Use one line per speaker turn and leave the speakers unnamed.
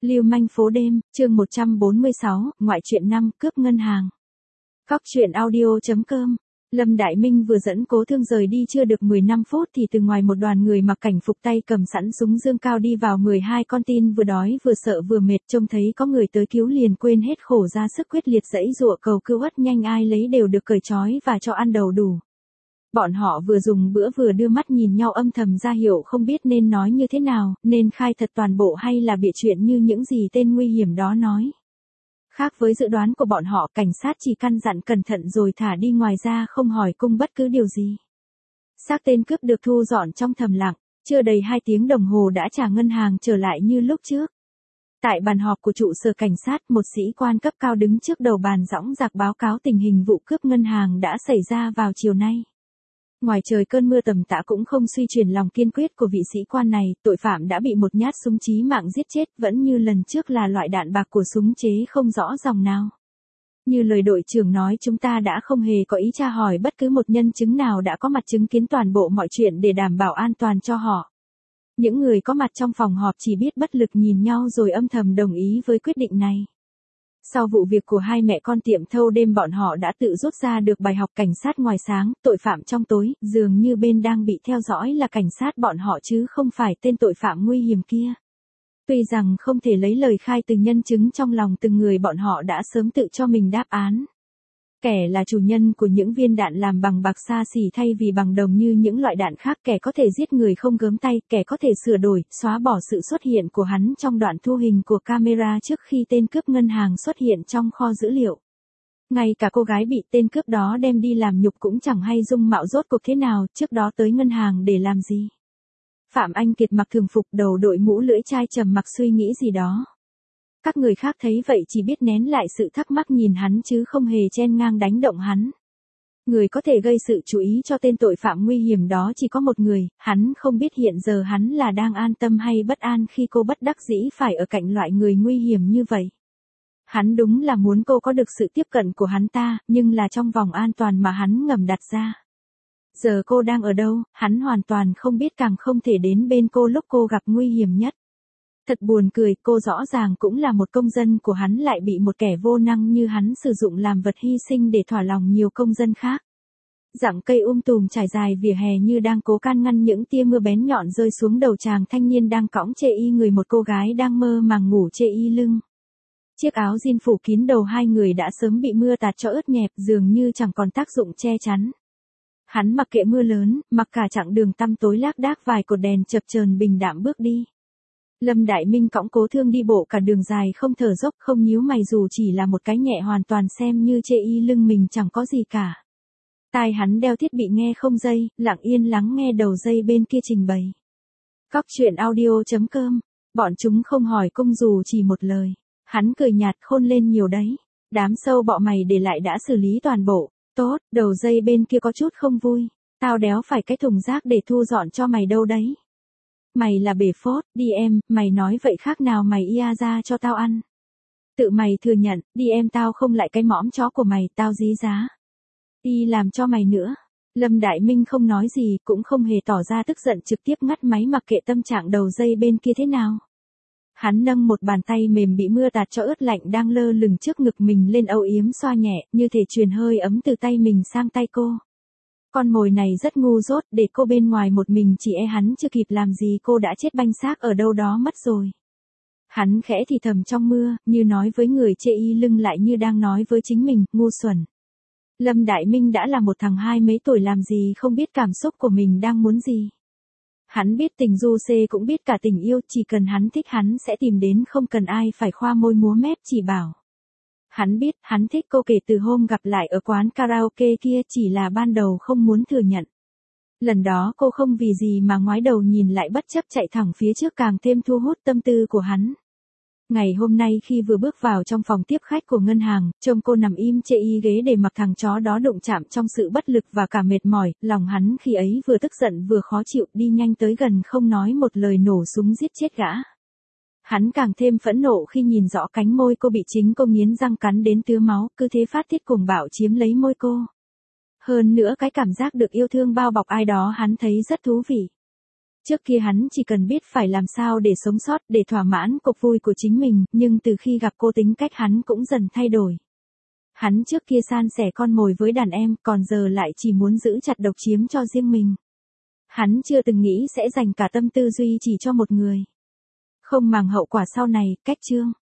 Lưu manh phố đêm, chương 146, ngoại truyện 5, cướp ngân hàng. Góc truyện audio.com. Lâm Đại Minh vừa dẫn Cố Thương rời đi chưa được 15 phút thì từ ngoài một đoàn người mặc cảnh phục tay cầm sẵn súng dương cao đi vào 12 con tin vừa đói vừa sợ vừa mệt, trông thấy có người tới cứu liền quên hết khổ ra sức quyết liệt giãy giụa cầu cứu ất nhanh ai lấy đều được cởi trói và cho ăn đầu đủ. Bọn họ vừa dùng bữa vừa đưa mắt nhìn nhau âm thầm ra hiệu không biết nên nói như thế nào, nên khai thật toàn bộ hay là bịa chuyện như những gì tên nguy hiểm đó nói. Khác với dự đoán của bọn họ, cảnh sát chỉ căn dặn cẩn thận rồi thả đi, ngoài ra không hỏi cung bất cứ điều gì. Xác tên cướp được thu dọn trong thầm lặng, chưa đầy 2 tiếng đồng hồ đã trả ngân hàng trở lại như lúc trước. Tại bàn họp của trụ sở cảnh sát, một sĩ quan cấp cao đứng trước đầu bàn dõng dạc báo cáo tình hình vụ cướp ngân hàng đã xảy ra vào chiều nay. Ngoài trời cơn mưa tầm tã cũng không suy chuyển lòng kiên quyết của vị sĩ quan này, tội phạm đã bị một nhát súng chí mạng giết chết, vẫn như lần trước là loại đạn bạc của súng chế không rõ dòng nào. Như lời đội trưởng nói, chúng ta đã không hề có ý tra hỏi bất cứ một nhân chứng nào đã có mặt chứng kiến toàn bộ mọi chuyện để đảm bảo an toàn cho họ. Những người có mặt trong phòng họp chỉ biết bất lực nhìn nhau rồi âm thầm đồng ý với quyết định này. Sau vụ việc của hai mẹ con tiệm thâu đêm, bọn họ đã tự rút ra được bài học cảnh sát ngoài sáng, tội phạm trong tối, dường như bên đang bị theo dõi là cảnh sát bọn họ chứ không phải tên tội phạm nguy hiểm kia. Tuy rằng không thể lấy lời khai từ nhân chứng, trong lòng từng người bọn họ đã sớm tự cho mình đáp án. Kẻ là chủ nhân của những viên đạn làm bằng bạc xa xỉ thay vì bằng đồng như những loại đạn khác, kẻ có thể giết người không gớm tay, kẻ có thể sửa đổi, xóa bỏ sự xuất hiện của hắn trong đoạn thu hình của camera trước khi tên cướp ngân hàng xuất hiện trong kho dữ liệu. Ngay cả cô gái bị tên cướp đó đem đi làm nhục cũng chẳng hay dung mạo rốt cuộc thế nào, trước đó tới ngân hàng để làm gì. Phạm Anh Kiệt mặc thường phục, đầu đội mũ lưỡi chai, trầm mặc suy nghĩ gì đó. Các người khác thấy vậy chỉ biết nén lại sự thắc mắc nhìn hắn chứ không hề chen ngang đánh động hắn. Người có thể gây sự chú ý cho tên tội phạm nguy hiểm đó chỉ có một người, hắn không biết hiện giờ hắn là đang an tâm hay bất an khi cô bất đắc dĩ phải ở cạnh loại người nguy hiểm như vậy. Hắn đúng là muốn cô có được sự tiếp cận của hắn ta, nhưng là trong vòng an toàn mà hắn ngầm đặt ra. Giờ cô đang ở đâu, hắn hoàn toàn không biết, càng không thể đến bên cô lúc cô gặp nguy hiểm nhất. Thật buồn cười, cô rõ ràng cũng là một công dân của hắn lại bị một kẻ vô năng như hắn sử dụng làm vật hy sinh để thỏa lòng nhiều công dân khác. Dặng cây tùm trải dài vỉa hè như đang cố can ngăn những tia mưa bén nhọn rơi xuống đầu chàng thanh niên đang cõng chê y người, một cô gái đang mơ màng ngủ chê y lưng. Chiếc áo jean phủ kín đầu hai người đã sớm bị mưa tạt cho ướt nhẹp, dường như chẳng còn tác dụng che chắn. Hắn mặc kệ mưa lớn, mặc cả chặng đường tăm tối lác đác vài cột đèn chập chờn bình đạm bước đi. Lâm Đại Minh cõng Cố Thương đi bộ cả đường dài không thở dốc, không nhíu mày dù chỉ là một cái nhẹ, hoàn toàn xem như chê y lưng mình chẳng có gì cả. Tai hắn đeo thiết bị nghe không dây, lặng yên lắng nghe đầu dây bên kia trình bày. Góc truyện audio.com. Bọn chúng không hỏi cung dù chỉ một lời. Hắn cười nhạt, khôn lên nhiều đấy. Đám sâu bọ mày để lại đã xử lý toàn bộ. Tốt, đầu dây bên kia có chút không vui. Tao đéo phải cái thùng rác để thu dọn cho mày đâu đấy. Mày là bể phốt, đi em, mày nói vậy khác nào mày ia ra cho tao ăn. Tự mày thừa nhận, đi em, tao không lại cái mõm chó của mày, tao dí giá. Đi làm cho mày nữa. Lâm Đại Minh không nói gì, cũng không hề tỏ ra tức giận, trực tiếp ngắt máy mặc kệ tâm trạng đầu dây bên kia thế nào. Hắn nâng một bàn tay mềm bị mưa tạt cho ướt lạnh đang lơ lửng trước ngực mình lên, âu yếm xoa nhẹ, như thể truyền hơi ấm từ tay mình sang tay cô. Con mồi này rất ngu dốt, để cô bên ngoài một mình chỉ e hắn chưa kịp làm gì cô đã chết banh xác ở đâu đó mất rồi. Hắn khẽ thì thầm trong mưa, như nói với người chê y lưng lại như đang nói với chính mình, ngu xuẩn. Lâm Đại Minh đã là một thằng 20 mấy tuổi, làm gì không biết cảm xúc của mình đang muốn gì. Hắn biết tình du xê cũng biết cả tình yêu, chỉ cần hắn thích hắn sẽ tìm đến, không cần ai phải khoa môi múa mép chỉ bảo. Hắn biết, hắn thích cô kể từ hôm gặp lại ở quán karaoke kia, chỉ là ban đầu không muốn thừa nhận. Lần đó cô không vì gì mà ngoái đầu nhìn lại, bất chấp chạy thẳng phía trước, càng thêm thu hút tâm tư của hắn. Ngày hôm nay khi vừa bước vào trong phòng tiếp khách của ngân hàng, trông cô nằm im chê y ghế để mặc thằng chó đó đụng chạm trong sự bất lực và cả mệt mỏi, lòng hắn khi ấy vừa tức giận vừa khó chịu, đi nhanh tới gần không nói một lời nổ súng giết chết gã. Hắn càng thêm phẫn nộ khi nhìn rõ cánh môi cô bị chính cô nghiến răng cắn đến tứa máu, cứ thế phát tiết cuồng bạo chiếm lấy môi cô. Hơn nữa cái cảm giác được yêu thương bao bọc ai đó hắn thấy rất thú vị. Trước kia hắn chỉ cần biết phải làm sao để sống sót, để thỏa mãn cuộc vui của chính mình, nhưng từ khi gặp cô tính cách hắn cũng dần thay đổi. Hắn trước kia san sẻ con mồi với đàn em, còn giờ lại chỉ muốn giữ chặt độc chiếm cho riêng mình. Hắn chưa từng nghĩ sẽ dành cả tâm tư duy chỉ cho một người. Không màng hậu quả sau này, cách chương.